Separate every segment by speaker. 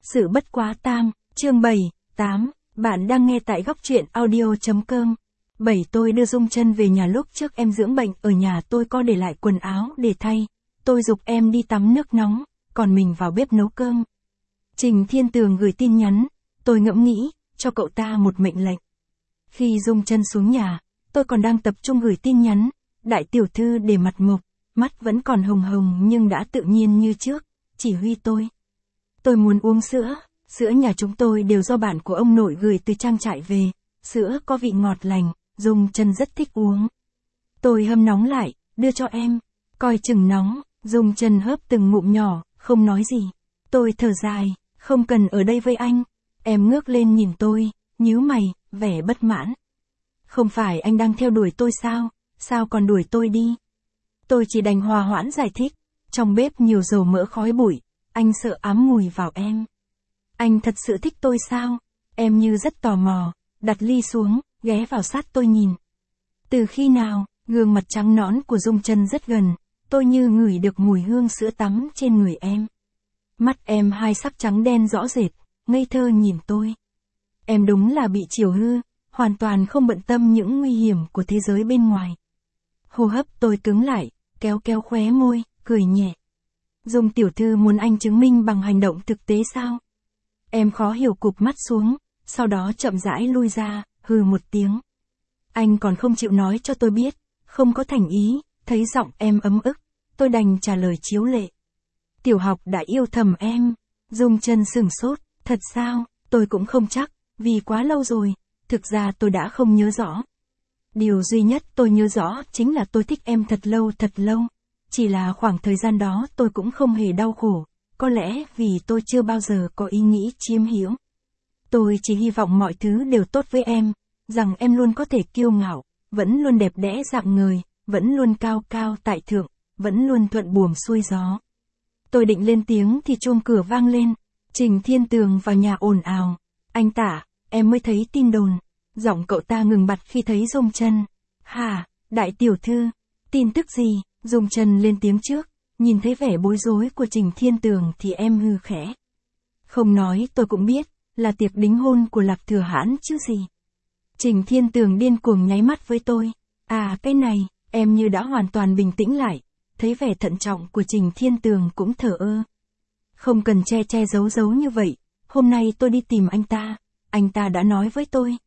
Speaker 1: Sự bất quá tam, chương 7, 8, bạn đang nghe tại góc truyện audio.com. 7. Tôi đưa Dung Chân về nhà lúc trước em dưỡng bệnh, ở nhà tôi có để lại quần áo để thay. Tôi giục em đi tắm nước nóng, còn mình vào bếp nấu cơm. Trình Thiên Tường gửi tin nhắn, tôi ngẫm nghĩ, cho cậu ta một mệnh lệnh. Khi Dung Chân xuống nhà, tôi còn đang tập trung gửi tin nhắn, đại tiểu thư để mặt mộc, mắt vẫn còn hồng hồng nhưng đã tự nhiên như trước, chỉ huy tôi. Tôi muốn uống sữa, sữa nhà chúng tôi đều do bạn của ông nội gửi từ trang trại về, sữa có vị ngọt lành, Dung Chân rất thích uống. Tôi hâm nóng lại, đưa cho em, coi chừng nóng, Dung Chân hớp từng ngụm nhỏ, không nói gì. Tôi thở dài, không cần ở đây với anh. Em ngước lên nhìn tôi, nhíu mày, vẻ bất mãn. Không phải anh đang theo đuổi tôi sao, sao còn đuổi tôi đi? Tôi chỉ đành hòa hoãn giải thích, trong bếp nhiều dầu mỡ khói bụi, anh sợ ám mùi vào em. Anh thật sự thích tôi sao? Em như rất tò mò, đặt ly xuống, ghé vào sát tôi nhìn. Từ khi nào, gương mặt trắng nõn của Dung Chân rất gần, tôi như ngửi được mùi hương sữa tắm trên người em. Mắt em hai sắc trắng đen rõ rệt, ngây thơ nhìn tôi. Em đúng là bị chiều hư, hoàn toàn không bận tâm những nguy hiểm của thế giới bên ngoài. Hô hấp tôi cứng lại, kéo kéo khóe môi, cười nhẹ. Dung tiểu thư muốn anh chứng minh bằng hành động thực tế sao? Em khó hiểu cụp mắt xuống, sau đó chậm rãi lui ra, hừ một tiếng. Anh còn không chịu nói cho tôi biết, không có thành ý, thấy giọng em ấm ức, tôi đành trả lời chiếu lệ. Tiểu học đã yêu thầm em. Dung Chân sửng sốt, thật sao, tôi cũng không chắc, vì quá lâu rồi, thực ra tôi đã không nhớ rõ. Điều duy nhất tôi nhớ rõ chính là tôi thích em thật lâu. Chỉ là khoảng thời gian đó tôi cũng không hề đau khổ, có lẽ vì tôi chưa bao giờ có ý nghĩ chiếm hữu. Tôi chỉ hy vọng mọi thứ đều tốt với em, rằng em luôn có thể kiêu ngạo, vẫn luôn đẹp đẽ rạng ngời, vẫn luôn cao cao tại thượng, vẫn luôn thuận buồm xuôi gió. Tôi định lên tiếng thì chuông cửa vang lên, Trình Thiên Tường vào nhà ồn ào. Anh Tả, em mới thấy tin đồn. Giọng cậu ta ngừng bặt khi thấy Dung Chân. Hả, đại tiểu thư, tin tức gì? Dung Chân lên tiếng trước, nhìn thấy vẻ bối rối của Trình Thiên Tường thì em hừ khẽ. Không nói tôi cũng biết, là tiệc đính hôn của Lạc Thừa Hãn chứ gì. Trình Thiên Tường điên cuồng nháy mắt với tôi. À cái này, em như đã hoàn toàn bình tĩnh lại, thấy vẻ thận trọng của Trình Thiên Tường cũng thở ơ. Không cần che giấu như vậy, hôm nay tôi đi tìm anh ta đã nói với tôi.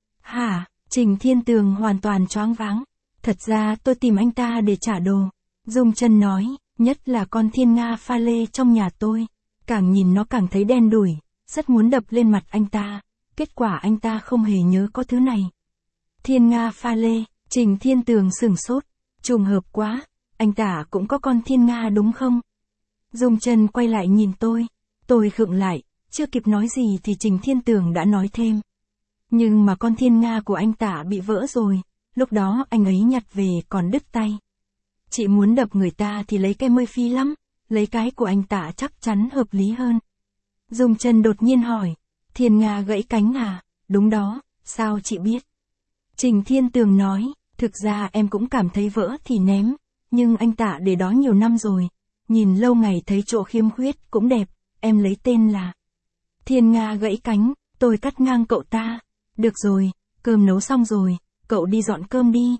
Speaker 1: Hả, Trình Thiên Tường hoàn toàn choáng váng. Thật ra tôi tìm anh ta để trả đồ. Dung Chân nói, nhất là con thiên nga pha lê trong nhà tôi. Càng nhìn nó càng thấy đen đủi, rất muốn đập lên mặt anh ta. Kết quả anh ta không hề nhớ có thứ này. Thiên nga pha lê, Trình Thiên Tường sửng sốt. Trùng hợp quá, anh ta cũng có con thiên nga đúng không? Dung Chân quay lại nhìn tôi khựng lại, chưa kịp nói gì thì Trình Thiên Tường đã nói thêm. Nhưng mà con thiên nga của anh ta bị vỡ rồi, lúc đó anh ấy nhặt về còn đứt tay. Chị muốn đập người ta thì lấy cái mơi phi lắm, lấy cái của anh ta chắc chắn hợp lý hơn. Dung Chân đột nhiên hỏi, thiên nga gãy cánh à? Đúng đó, sao chị biết? Trình Thiên Tường nói, thực ra em cũng cảm thấy vỡ thì ném, nhưng anh ta để đó nhiều năm rồi, nhìn lâu ngày thấy chỗ khiếm khuyết cũng đẹp, em lấy tên là Thiên Nga gãy cánh. Tôi cắt ngang cậu ta. Được rồi, cơm nấu xong rồi, cậu đi dọn cơm đi.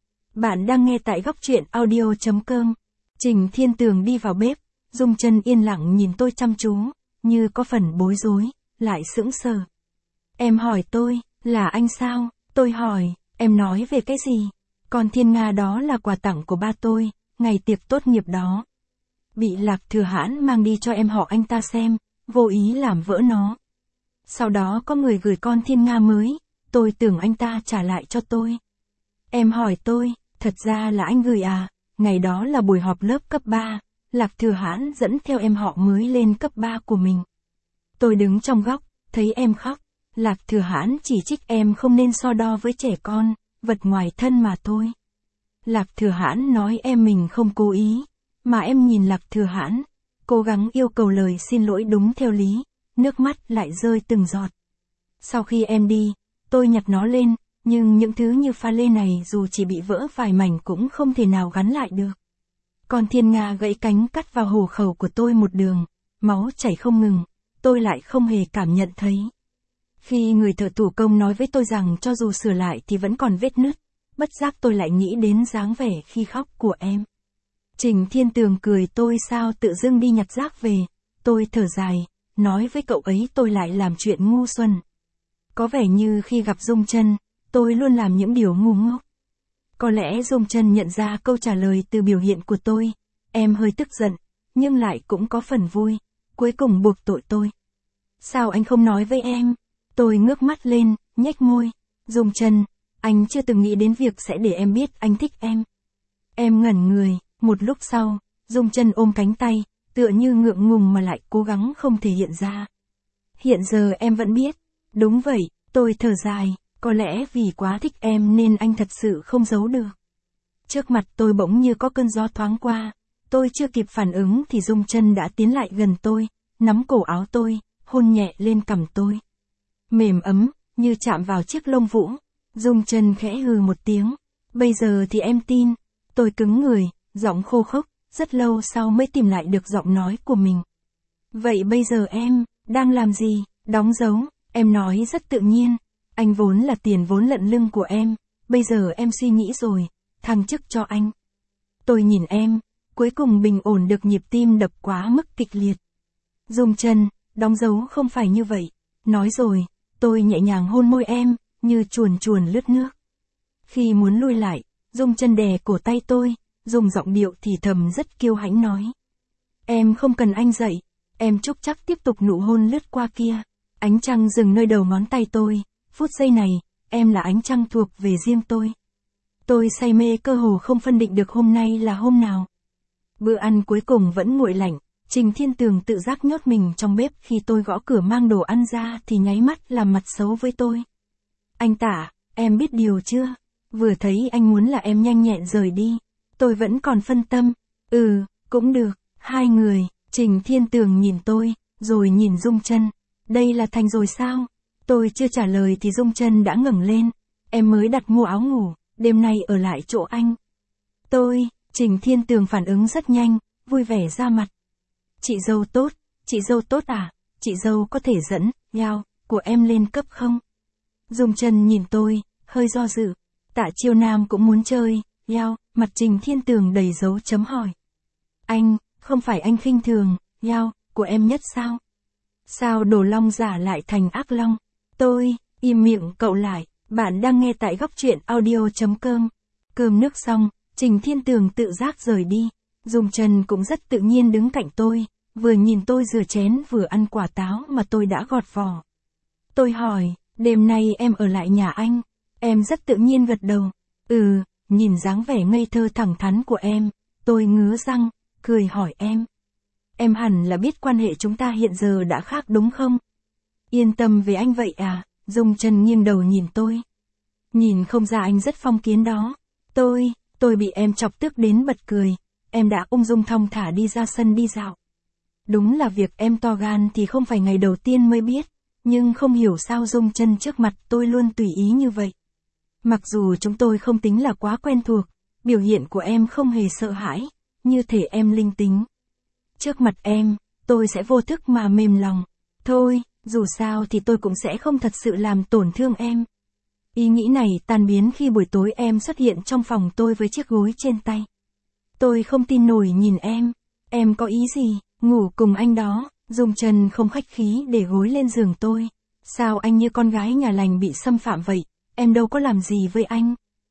Speaker 1: Bạn đang nghe tại góc truyện audio.com. Trình Thiên Tường đi vào bếp, Dung Chân yên lặng nhìn tôi chăm chú, như có phần bối rối, lại sững sờ. Em hỏi tôi, là anh sao? Tôi hỏi, em nói về cái gì? Con thiên nga đó là quà tặng của ba tôi, ngày tiệc tốt nghiệp đó. Bị Lạc Thừa Hãn mang đi cho em họ anh ta xem, vô ý làm vỡ nó. Sau đó có người gửi con thiên nga mới, tôi tưởng anh ta trả lại cho tôi. Em hỏi tôi, thật ra là anh gửi à? Ngày đó là buổi họp lớp cấp 3, Lạc Thừa Hãn dẫn theo em họ mới lên cấp 3 của mình. Tôi đứng trong góc, thấy em khóc, Lạc Thừa Hãn chỉ trích em không nên so đo với trẻ con, vật ngoài thân mà thôi. Lạc Thừa Hãn nói em mình không cố ý, mà em nhìn Lạc Thừa Hãn, cố gắng yêu cầu lời xin lỗi đúng theo lý, nước mắt lại rơi từng giọt. Sau khi em đi, tôi nhặt nó lên, nhưng những thứ như pha lê này dù chỉ bị vỡ vài mảnh cũng không thể nào gắn lại được. Con thiên nga gãy cánh cắt vào hổ khẩu của tôi một đường, máu chảy không ngừng. tôi lại không hề cảm nhận thấy. Khi người thợ thủ công nói với tôi rằng cho dù sửa lại thì vẫn còn vết nứt, bất giác tôi lại nghĩ đến dáng vẻ khi khóc của em. Trình Thiên Tường cười tôi sao tự dưng đi nhặt rác về, tôi thở dài, nói với cậu ấy tôi lại làm chuyện ngu xuẩn. Có vẻ như khi gặp Dung Chân, tôi luôn làm những điều ngu ngốc. Có lẽ Dung Chân nhận ra câu trả lời từ biểu hiện của tôi, em hơi tức giận, nhưng lại cũng có phần vui, cuối cùng buộc tội tôi. Sao anh không nói với em? Tôi ngước mắt lên, nhếch môi. Dung Chân, anh chưa từng nghĩ đến việc sẽ để em biết anh thích em. Em ngẩn người, một lúc sau, Dung Chân ôm cánh tay, tựa như ngượng ngùng mà lại cố gắng không thể hiện ra. Hiện giờ em vẫn biết. Đúng vậy, tôi thở dài, có lẽ vì quá thích em nên anh thật sự không giấu được. Trước mặt tôi bỗng như có cơn gió thoáng qua, tôi chưa kịp phản ứng thì Dung Chân đã tiến lại gần tôi, nắm cổ áo tôi, hôn nhẹ lên cằm tôi. Mềm ấm, như chạm vào chiếc lông vũ. Dung Chân khẽ hừ một tiếng. Bây giờ thì em tin. Tôi cứng người, giọng khô khốc, rất lâu sau mới tìm lại được giọng nói của mình. Vậy bây giờ em, đang làm gì? Đóng dấu, em nói rất tự nhiên. Anh vốn là tiền vốn lận lưng của em, bây giờ em suy nghĩ rồi, thăng chức cho anh. Tôi nhìn em, cuối cùng bình ổn được nhịp tim đập quá mức kịch liệt. Dung Chân, đóng dấu không phải như vậy. Nói rồi, tôi nhẹ nhàng hôn môi em, như chuồn chuồn lướt nước. Khi muốn lui lại, Dung Chân đè cổ tay tôi, dùng giọng điệu thì thầm rất kiêu hãnh nói. Em không cần anh dạy, em chúc chắc tiếp tục nụ hôn lướt qua kia. Ánh trăng dừng nơi đầu ngón tay tôi, phút giây này, em là ánh trăng thuộc về riêng tôi. Tôi say mê cơ hồ không phân định được hôm nay là hôm nào. Bữa ăn cuối cùng vẫn nguội lạnh, Trình Thiên Tường tự giác nhốt mình trong bếp khi tôi gõ cửa mang đồ ăn ra thì nháy mắt làm mặt xấu với tôi. Anh Tả, em biết điều chưa? Vừa thấy anh muốn là em nhanh nhẹn rời đi. Tôi vẫn còn phân tâm. Cũng được, hai người. Trình Thiên Tường nhìn tôi, rồi nhìn Dung Chân. Đây là thành rồi sao? Tôi chưa trả lời thì Dung Chân đã ngẩng lên. Em mới đặt mua áo ngủ, đêm nay ở lại chỗ anh. Trình Thiên Tường phản ứng rất nhanh, vui vẻ ra mặt. Chị dâu tốt à? Chị dâu có thể dẫn, Yao, của em lên cấp không? Dung Chân nhìn tôi, hơi do dự. Tạ Chiêu Nam cũng muốn chơi, Yao, mặt Trình Thiên Tường đầy dấu chấm hỏi. Anh, không phải anh khinh thường, Yao, của em nhất sao? Sao Đồ Long giả lại thành ác long? Tôi, im miệng cậu lại, bạn đang nghe tại góc truyện audio.com. Cơm nước xong, Trình Thiên Tường tự giác rời đi. Dung Chân cũng rất tự nhiên đứng cạnh tôi, vừa nhìn tôi rửa chén vừa ăn quả táo mà tôi đã gọt vỏ. Tôi hỏi, đêm nay em ở lại nhà anh? Em rất tự nhiên gật đầu. Nhìn dáng vẻ ngây thơ thẳng thắn của em, tôi ngứa răng, cười hỏi em. Em hẳn là biết quan hệ chúng ta hiện giờ đã khác đúng không? Yên tâm về anh vậy à? Dung Chân nghiêng đầu nhìn tôi. Nhìn không ra anh rất phong kiến đó. Tôi bị em chọc tức đến bật cười. Em đã ung dung thong thả đi ra sân đi dạo. Đúng là việc em to gan thì không phải ngày đầu tiên mới biết, nhưng không hiểu sao Dung Chân trước mặt tôi luôn tùy ý như vậy. Mặc dù chúng tôi không tính là quá quen thuộc, biểu hiện của em không hề sợ hãi, như thể em linh tính. Trước mặt em, tôi sẽ vô thức mà mềm lòng. Thôi, dù sao thì tôi cũng sẽ không thật sự làm tổn thương em. Ý nghĩ này tan biến khi buổi tối em xuất hiện trong phòng tôi với chiếc gối trên tay. Tôi không tin nổi nhìn em có ý gì, ngủ cùng anh đó? Dung Chân không khách khí để gối lên giường tôi. Sao anh như con gái nhà lành bị xâm phạm vậy, em đâu có làm gì với anh.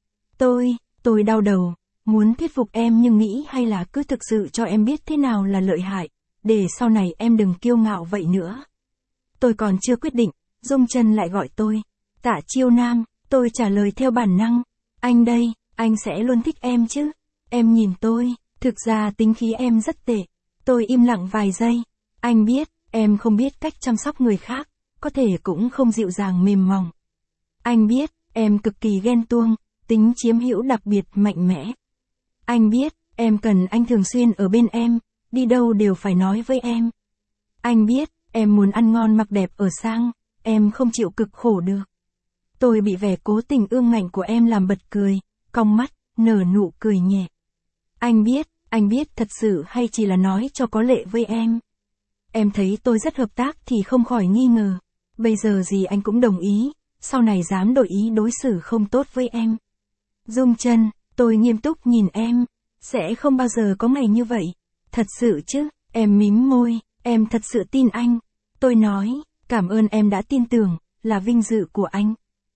Speaker 1: Tôi đau đầu, muốn thuyết phục em nhưng nghĩ hay là cứ thực sự cho em biết thế nào là lợi hại, để sau này em đừng kiêu ngạo vậy nữa. Tôi còn chưa quyết định, Dung Chân lại gọi tôi. Tạ Chiêu Nam, tôi trả lời theo bản năng. Anh đây, anh sẽ luôn thích em chứ. Em nhìn tôi, thực ra tính khí em rất tệ. Tôi im lặng vài giây. Anh biết, em không biết cách chăm sóc người khác, có thể cũng không dịu dàng mềm mỏng. Anh biết, em cực kỳ ghen tuông, tính chiếm hữu đặc biệt mạnh mẽ. Anh biết, em cần anh thường xuyên ở bên em, đi đâu đều phải nói với em. Anh biết, em muốn ăn ngon mặc đẹp ở sang, em không chịu cực khổ được. Tôi bị vẻ cố tình ương ngạnh của em làm bật cười, cong mắt, nở nụ cười nhẹ. Anh biết thật sự hay chỉ là nói cho có lệ với em. Em thấy tôi rất hợp tác thì không khỏi nghi ngờ. Bây giờ gì anh cũng đồng ý, sau này dám đổi ý đối xử không tốt với em. Dung Chân, tôi nghiêm túc nhìn em. Sẽ không bao giờ có ngày như vậy. Thật sự chứ, em mím môi, em thật sự tin anh. Tôi nói, cảm ơn em đã tin tưởng, là vinh dự của anh.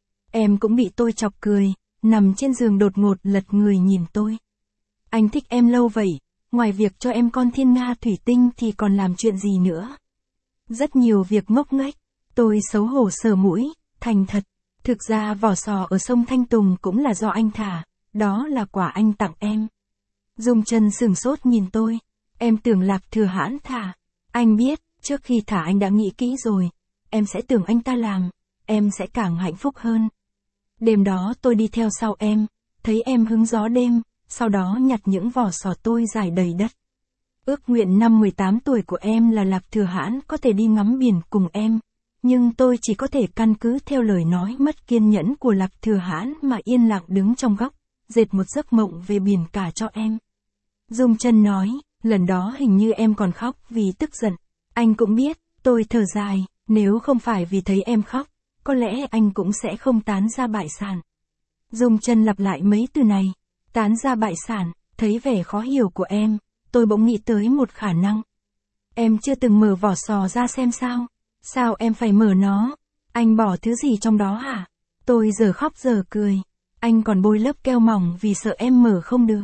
Speaker 1: Em cũng bị tôi chọc cười, nằm trên giường đột ngột lật người nhìn tôi. Anh thích em lâu vậy, ngoài việc cho em con thiên nga thủy tinh thì còn làm chuyện gì nữa? Rất nhiều việc ngốc nghếch, tôi xấu hổ sờ mũi, thành thật. Thực ra vỏ sò ở sông Thanh Tùng cũng là do anh thả, đó là quà anh tặng em. Dung Chân sửng sốt nhìn tôi, em tưởng Lạc Thừa Hãn thả. Anh biết, trước khi thả anh đã nghĩ kỹ rồi, em sẽ tưởng anh ta làm, em sẽ càng hạnh phúc hơn. Đêm đó tôi đi theo sau em, thấy em hứng gió đêm, sau đó nhặt những vỏ sò tôi rải đầy đất. Ước nguyện năm 18 tuổi của em là Lạc Thừa Hãn có thể đi ngắm biển cùng em, nhưng tôi chỉ có thể căn cứ theo lời nói mất kiên nhẫn của Lạc Thừa Hãn mà yên lặng đứng trong góc, dệt một giấc mộng về biển cả cho em. Dung Chân nói, lần đó hình như em còn khóc vì tức giận. Anh cũng biết, tôi thở dài, nếu không phải vì thấy em khóc, có lẽ anh cũng sẽ không tán ra bại sản. Dung Chân lặp lại mấy từ này, tán ra bại sản, thấy vẻ khó hiểu của em, tôi bỗng nghĩ tới một khả năng. Em chưa từng mở vỏ sò ra xem sao? Sao em phải mở nó? Anh bỏ thứ gì trong đó hả? Tôi giờ khóc giờ cười. Anh còn bôi lớp keo mỏng vì sợ em mở không được.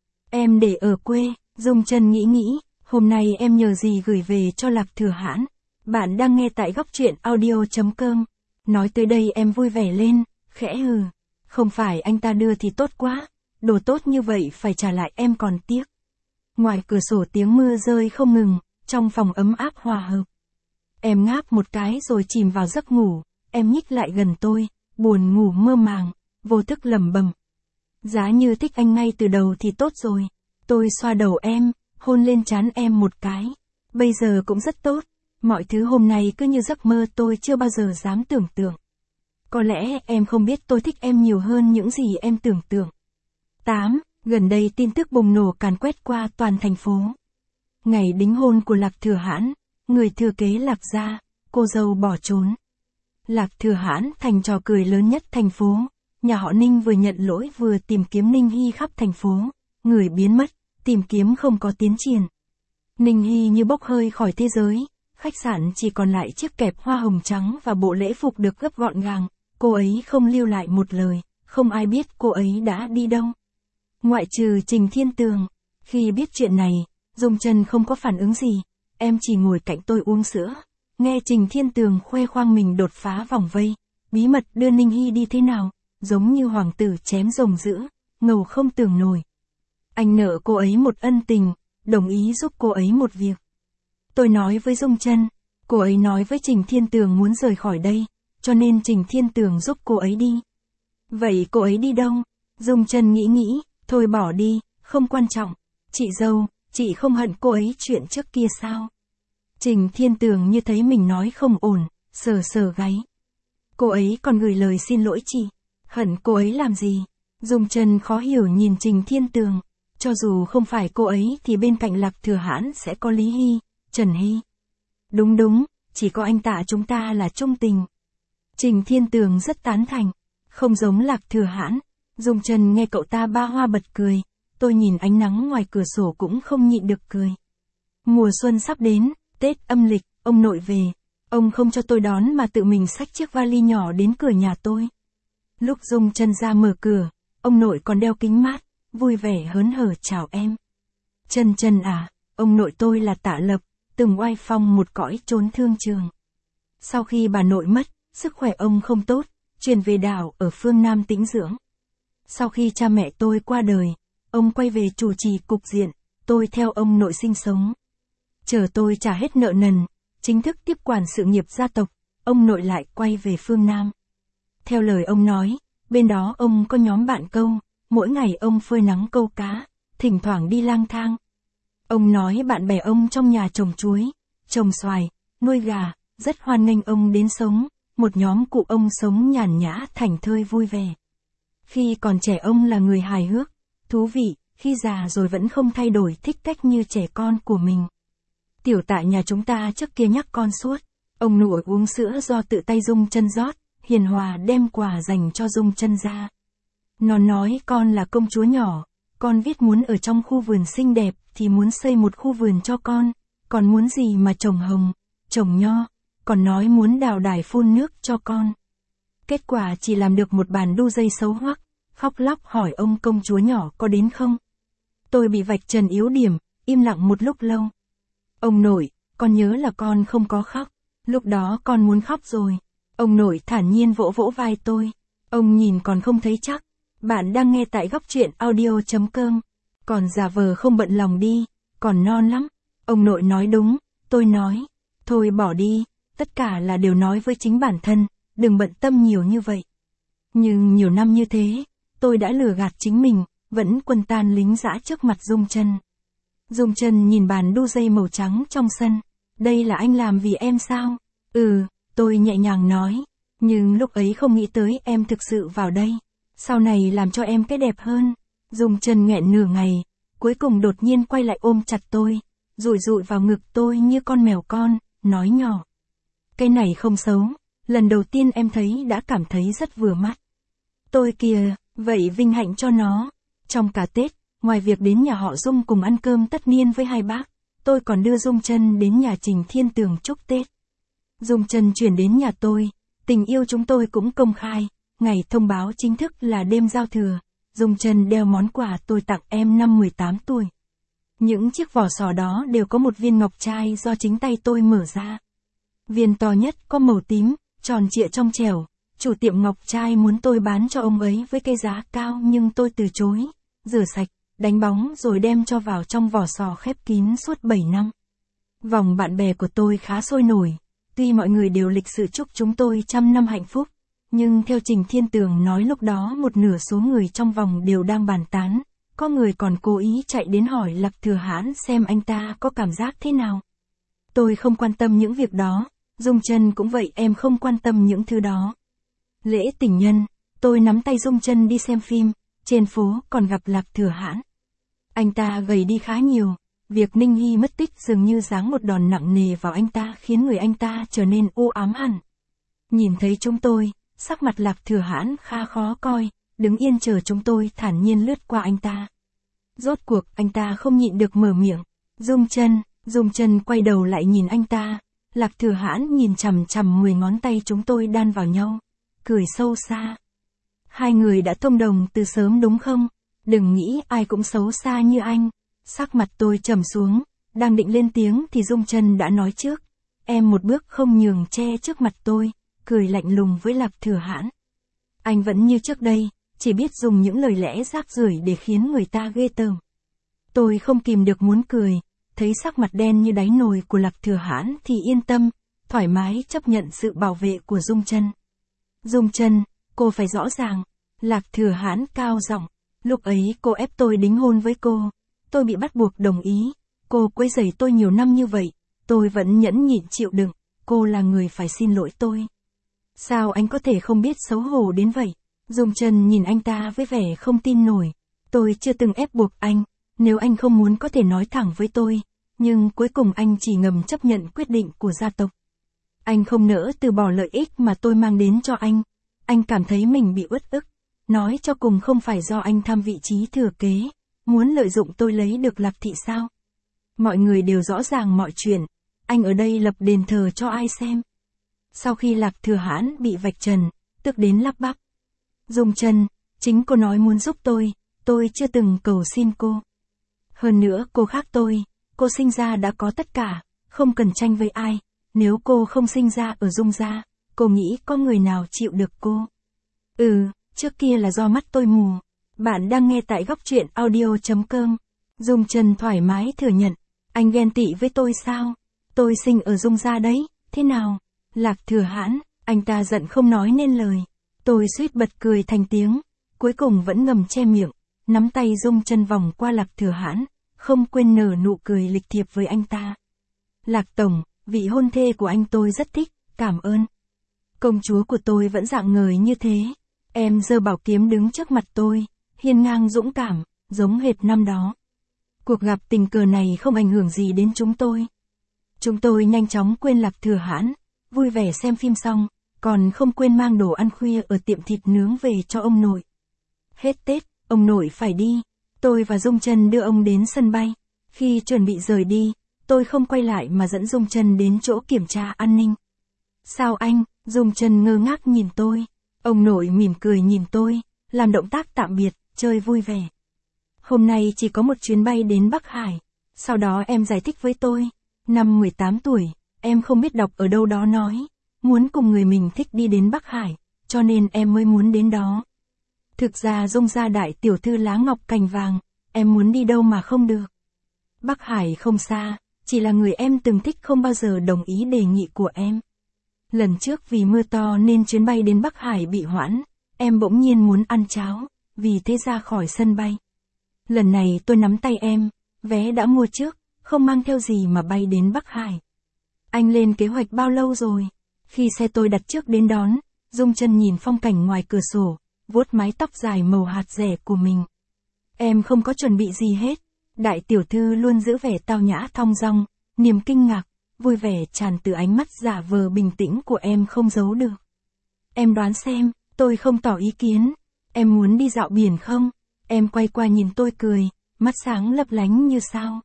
Speaker 1: Em để ở quê, Dung Chân nghĩ, hôm nay em nhờ gì gửi về cho Lạc Thừa Hãn. Bạn đang nghe tại góc truyện audio.com. Nói tới đây em vui vẻ lên, khẽ hừ. Không phải anh ta đưa thì tốt quá, đồ tốt như vậy phải trả lại em còn tiếc. Ngoài cửa sổ tiếng mưa rơi không ngừng, trong phòng ấm áp hòa hợp. Em ngáp một cái rồi chìm vào giấc ngủ, em nhích lại gần tôi, buồn ngủ mơ màng, vô thức lẩm bẩm. Giá như thích anh ngay từ đầu thì tốt rồi. Tôi xoa đầu em, hôn lên trán em một cái. Bây giờ cũng rất tốt, mọi thứ hôm nay cứ như giấc mơ tôi chưa bao giờ dám tưởng tượng. Có lẽ em không biết tôi thích em nhiều hơn những gì em tưởng tượng. 8. Gần đây tin tức bùng nổ càn quét qua toàn thành phố. Ngày đính hôn của Lạc Thừa Hãn, người thừa kế Lạc gia, cô dâu bỏ trốn. Lạc Thừa Hãn thành trò cười lớn nhất thành phố. Nhà họ Ninh vừa nhận lỗi vừa tìm kiếm Ninh Hy khắp thành phố. Người biến mất, tìm kiếm không có tiến triển. Ninh Hy như bốc hơi khỏi thế giới. Khách sạn chỉ còn lại chiếc kẹp hoa hồng trắng và bộ lễ phục được gấp gọn gàng. Cô ấy không lưu lại một lời, không ai biết cô ấy đã đi đâu. Ngoại trừ Trình Thiên Tường. Khi biết chuyện này, Dung Chân không có phản ứng gì. Em chỉ ngồi cạnh tôi uống sữa. Nghe Trình Thiên Tường khoe khoang mình đột phá vòng vây. Bí mật đưa Ninh Hy đi thế nào, giống như hoàng tử chém rồng dữ, ngầu không tưởng nổi. Anh nợ cô ấy một ân tình, đồng ý giúp cô ấy một việc. Tôi nói với Dung Chân, cô ấy nói với Trình Thiên Tường muốn rời khỏi đây, cho nên Trình Thiên Tường giúp cô ấy đi. Vậy cô ấy đi đâu? Dung Chân nghĩ, thôi bỏ đi, không quan trọng. Chị dâu, chị không hận cô ấy chuyện trước kia sao? Trình Thiên Tường như thấy mình nói không ổn, sờ sờ gáy. Cô ấy còn gửi lời xin lỗi chị. Hận cô ấy làm gì? Dung Chân khó hiểu nhìn Trình Thiên Tường. Cho dù không phải cô ấy thì bên cạnh Lạc Thừa Hãn sẽ có Lý Hy, Trần Hy. Đúng, chỉ có anh Tạ chúng ta là trung tình. Trình Thiên Tường rất tán thành. Không giống Lạc Thừa Hãn. Dung Chân nghe cậu ta ba hoa bật cười. Tôi nhìn ánh nắng ngoài cửa sổ cũng không nhịn được cười. Mùa xuân sắp đến, Tết âm lịch, ông nội về. Ông không cho tôi đón mà tự mình xách chiếc vali nhỏ đến cửa nhà tôi. Lúc Dung Chân ra mở cửa, ông nội còn đeo kính mát, vui vẻ hớn hở chào em. Chân à, ông nội tôi là Tạ Lập, từng oai phong một cõi trốn thương trường. Sau khi bà nội mất, sức khỏe ông không tốt, chuyển về đảo ở phương Nam tĩnh dưỡng. Sau khi cha mẹ tôi qua đời, ông quay về chủ trì cục diện, tôi theo ông nội sinh sống. Chờ tôi trả hết nợ nần, chính thức tiếp quản sự nghiệp gia tộc, ông nội lại quay về phương Nam. Theo lời ông nói, bên đó ông có nhóm bạn câu, mỗi ngày ông phơi nắng câu cá, thỉnh thoảng đi lang thang. Ông nói bạn bè ông trong nhà trồng chuối, trồng xoài, nuôi gà, rất hoan nghênh ông đến sống, một nhóm cụ ông sống nhàn nhã thảnh thơi vui vẻ. Khi còn trẻ ông là người hài hước, thú vị, khi già rồi vẫn không thay đổi thích cách như trẻ con của mình. Tiểu Tạ nhà chúng ta trước kia nhắc con suốt. Ông nội uống sữa do tự tay Dung Chân rót, hiền hòa đem quà dành cho Dung Chân ra. Nó nói con là công chúa nhỏ, con viết muốn ở trong khu vườn xinh đẹp thì muốn xây một khu vườn cho con, còn muốn gì mà trồng hồng, trồng nho, còn nói muốn đào đài phun nước cho con. Kết quả chỉ làm được một bàn đu dây xấu hoắc, khóc lóc hỏi ông công chúa nhỏ có đến không. Tôi bị vạch trần yếu điểm, im lặng một lúc lâu. Ông nội, con nhớ là con không có khóc, lúc đó con muốn khóc rồi. Ông nội thản nhiên vỗ vỗ vai tôi. Ông nhìn còn không thấy chắc. Bạn đang nghe tại góc truyện audio.com. Còn giả vờ không bận lòng đi, còn non lắm. Ông nội nói đúng, tôi nói. Thôi bỏ đi, tất cả là đều nói với chính bản thân, đừng bận tâm nhiều như vậy. Nhưng nhiều năm như thế, tôi đã lừa gạt chính mình, vẫn quân tan lính dã trước mặt Dung Chân. Dung Chân nhìn bàn đu dây màu trắng trong sân. Đây là anh làm vì em sao? Ừ, tôi nhẹ nhàng nói. Nhưng lúc ấy không nghĩ tới em thực sự vào đây. Sau này làm cho em cái đẹp hơn. Dung Chân nghẹn nửa ngày, cuối cùng đột nhiên quay lại ôm chặt tôi, rụi rụi vào ngực tôi như con mèo con, nói nhỏ. Cái này không xấu, lần đầu tiên em thấy đã cảm thấy rất vừa mắt. Tôi kìa, vậy vinh hạnh cho nó. Trong cả Tết, ngoài việc đến nhà họ Dung cùng ăn cơm tất niên với hai bác, tôi còn đưa Dung Chân đến nhà Trình Thiên Tường chúc Tết. Dung Chân chuyển đến nhà tôi, tình yêu chúng tôi cũng công khai, ngày thông báo chính thức là đêm giao thừa, Dung Chân đeo món quà tôi tặng em năm 18 tuổi. Những chiếc vỏ sò đó đều có một viên ngọc trai do chính tay tôi mở ra. Viên to nhất có màu tím, tròn trịa trong trẻo, chủ tiệm ngọc trai muốn tôi bán cho ông ấy với cái giá cao nhưng tôi từ chối, rửa sạch, đánh bóng rồi đem cho vào trong vỏ sò khép kín suốt 7 năm. Vòng bạn bè của tôi khá sôi nổi, tuy mọi người đều lịch sự chúc chúng tôi trăm năm hạnh phúc, nhưng theo Trình Thiên Tường nói lúc đó một nửa số người trong vòng đều đang bàn tán, có người còn cố ý chạy đến hỏi Lạc Thừa Hãn xem anh ta có cảm giác thế nào. Tôi không quan tâm những việc đó, Dung Chân cũng vậy, em không quan tâm những thứ đó. Lễ tình nhân, tôi nắm tay Dung Chân đi xem phim, trên phố còn gặp Lạc Thừa Hãn. Anh ta gầy đi khá nhiều, việc Ninh Hy mất tích dường như giáng một đòn nặng nề vào anh ta khiến người anh ta trở nên u ám hẳn. Nhìn thấy chúng tôi, sắc mặt Lạc Thừa Hãn khá khó coi, đứng yên chờ chúng tôi thản nhiên lướt qua anh ta. Rốt cuộc anh ta không nhịn được mở miệng. Dung Chân quay đầu lại nhìn anh ta. Lạc Thừa Hãn nhìn chằm chằm 10 ngón tay chúng tôi đan vào nhau, cười sâu xa. Hai người đã thông đồng từ sớm đúng không? Đừng nghĩ ai cũng xấu xa như anh. Sắc mặt tôi trầm xuống, đang định lên tiếng thì Dung Chân đã nói trước. Em một bước không nhường che trước mặt tôi, cười lạnh lùng với Lạc Thừa Hãn. Anh vẫn như trước đây, chỉ biết dùng những lời lẽ rác rưởi để khiến người ta ghê tởm. Tôi không kìm được muốn cười, thấy sắc mặt đen như đáy nồi của Lạc Thừa Hãn thì yên tâm, thoải mái chấp nhận sự bảo vệ của Dung Chân. Dung Chân, cô phải rõ ràng. Lạc Thừa Hãn cao giọng. Lúc ấy cô ép tôi đính hôn với cô, tôi bị bắt buộc đồng ý. Cô quấy rầy tôi nhiều năm như vậy, tôi vẫn nhẫn nhịn chịu đựng. Cô là người phải xin lỗi tôi. Sao anh có thể không biết xấu hổ đến vậy? Dung Chân nhìn anh ta với vẻ không tin nổi. Tôi chưa từng ép buộc anh, nếu anh không muốn có thể nói thẳng với tôi, nhưng cuối cùng anh chỉ ngầm chấp nhận quyết định của gia tộc. Anh không nỡ từ bỏ lợi ích mà tôi mang đến cho anh cảm thấy mình bị uất ức, nói cho cùng không phải do anh tham vị trí thừa kế, muốn lợi dụng tôi lấy được Lạc thị sao? Mọi người đều rõ ràng mọi chuyện, anh ở đây lập đền thờ cho ai xem? Sau khi Lạc Thừa Hãn bị vạch trần, tức đến lắp bắp. Dung Chân, chính cô nói muốn giúp tôi chưa từng cầu xin cô. Hơn nữa cô khác tôi, cô sinh ra đã có tất cả, không cần tranh với ai, nếu cô không sinh ra ở Dung gia, cô nghĩ có người nào chịu được cô? Trước kia là do mắt tôi mù. Bạn đang nghe tại góc truyện audio.com. Dung Chân thoải mái thừa nhận, anh ghen tị với tôi sao? Tôi sinh ở Dung gia đấy, thế nào? Lạc Thừa Hãn, anh ta giận không nói nên lời. Tôi suýt bật cười thành tiếng, cuối cùng vẫn ngầm che miệng, nắm tay Dung Chân vòng qua Lạc Thừa Hãn, không quên nở nụ cười lịch thiệp với anh ta. Lạc tổng, vị hôn thê của anh tôi rất thích, cảm ơn. Công chúa của tôi vẫn rạng ngời như thế. Em giơ bảo kiếm đứng trước mặt tôi, hiên ngang dũng cảm, giống hệt năm đó. Cuộc gặp tình cờ này không ảnh hưởng gì đến chúng tôi. Chúng tôi nhanh chóng quên Lạc Thừa Hãn, vui vẻ xem phim xong, còn không quên mang đồ ăn khuya ở tiệm thịt nướng về cho ông nội. Hết Tết, ông nội phải đi. Tôi và Dung Trân đưa ông đến sân bay. Khi chuẩn bị rời đi, tôi không quay lại mà dẫn Dung Trân đến chỗ kiểm tra an ninh. Sao anh? Dung Trân ngơ ngác nhìn tôi. Ông nội mỉm cười nhìn tôi, làm động tác tạm biệt, chơi vui vẻ. Hôm nay chỉ có một chuyến bay đến Bắc Hải. Sau đó em giải thích với tôi. Năm 18 tuổi, em không biết đọc ở đâu đó nói, muốn cùng người mình thích đi đến Bắc Hải, cho nên em mới muốn đến đó. Thực ra Dung gia đại tiểu thư lá ngọc cành vàng, em muốn đi đâu mà không được. Bắc Hải không xa, chỉ là người em từng thích không bao giờ đồng ý đề nghị của em. Lần trước vì mưa to nên chuyến bay đến Bắc Hải bị hoãn, em bỗng nhiên muốn ăn cháo, vì thế ra khỏi sân bay. Lần này tôi nắm tay em, vé đã mua trước, không mang theo gì mà bay đến Bắc Hải. Anh lên kế hoạch bao lâu rồi? Khi xe tôi đặt trước đến đón, Dung Trân nhìn phong cảnh ngoài cửa sổ, vuốt mái tóc dài màu hạt rẻ của mình. Em không có chuẩn bị gì hết. Đại tiểu thư luôn giữ vẻ tao nhã thong dong, niềm kinh ngạc, vui vẻ tràn từ ánh mắt giả vờ bình tĩnh của em không giấu được. Em đoán xem, tôi không tỏ ý kiến. Em muốn đi dạo biển không? Em quay qua nhìn tôi cười, mắt sáng lấp lánh như sao.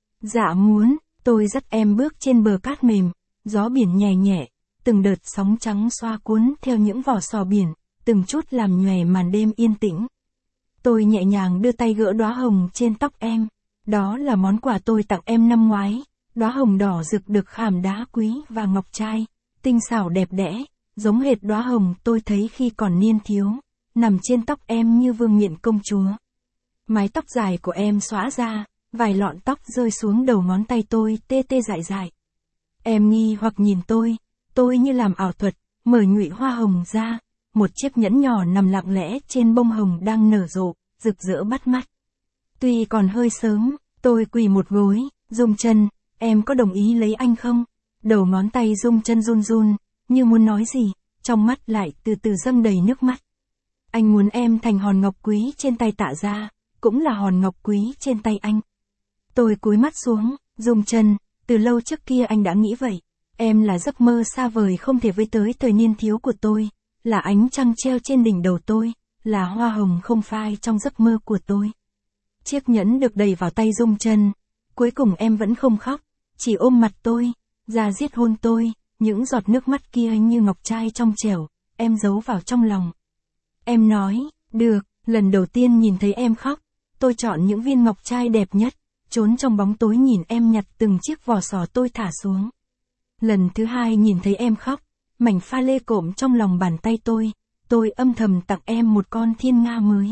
Speaker 1: Dạ muốn, tôi dắt em bước trên bờ cát mềm, gió biển nhẹ nhẹ, từng đợt sóng trắng xoa cuốn theo những vỏ sò biển, từng chút làm nhòe màn đêm yên tĩnh. Tôi nhẹ nhàng đưa tay gỡ đóa hồng trên tóc em. Đó là món quà tôi tặng em năm ngoái, đóa hồng đỏ rực được khảm đá quý và ngọc trai, tinh xảo đẹp đẽ, giống hệt đóa hồng tôi thấy khi còn niên thiếu, nằm trên tóc em như vương miện công chúa. Mái tóc dài của em xõa ra, vài lọn tóc rơi xuống đầu ngón tay tôi tê tê dại dại. Em nghi hoặc nhìn tôi như làm ảo thuật, mở nhụy hoa hồng ra, một chiếc nhẫn nhỏ nằm lặng lẽ trên bông hồng đang nở rộ, rực rỡ bắt mắt. Tuy còn hơi sớm, tôi quỳ một gối, Dung Trân, em có đồng ý lấy anh không? Đầu ngón tay Dung Trân run run, như muốn nói gì, trong mắt lại từ từ dâng đầy nước mắt. Anh muốn em thành hòn ngọc quý trên tay Tạ gia, cũng là hòn ngọc quý trên tay anh. Tôi cúi mắt xuống, Dung Trân, từ lâu trước kia anh đã nghĩ vậy. Em là giấc mơ xa vời không thể với tới thời niên thiếu của tôi, là ánh trăng treo trên đỉnh đầu tôi, là hoa hồng không phai trong giấc mơ của tôi. Chiếc nhẫn được đẩy vào tay Dung Trân. Cuối cùng em vẫn không khóc, chỉ ôm mặt tôi, da diết hôn tôi, những giọt nước mắt kia như ngọc trai trong trẻo, em giấu vào trong lòng. Em nói, được, lần đầu tiên nhìn thấy em khóc, tôi chọn những viên ngọc trai đẹp nhất, trốn trong bóng tối nhìn em nhặt từng chiếc vỏ sò tôi thả xuống. Lần thứ hai nhìn thấy em khóc, mảnh pha lê cộm trong lòng bàn tay tôi âm thầm tặng em một con thiên nga mới.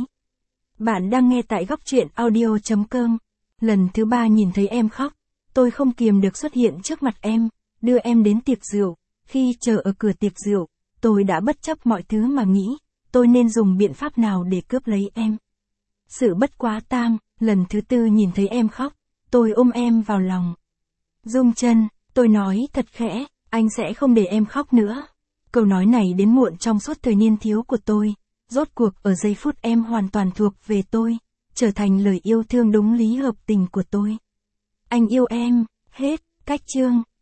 Speaker 1: Bạn đang nghe tại góc truyện audio.com. Lần thứ ba nhìn thấy em khóc, tôi không kiềm được xuất hiện trước mặt em, đưa em đến tiệc rượu. Khi chờ ở cửa tiệc rượu, tôi đã bất chấp mọi thứ mà nghĩ, tôi nên dùng biện pháp nào để cướp lấy em. Sự bất quá tam, lần thứ tư nhìn thấy em khóc, tôi ôm em vào lòng. Dung Trân, tôi nói thật khẽ, anh sẽ không để em khóc nữa. Câu nói này đến muộn trong suốt thời niên thiếu của tôi. Rốt cuộc ở giây phút em hoàn toàn thuộc về tôi, trở thành lời yêu thương đúng lý hợp tình của tôi. Anh yêu em, hết, cách chương.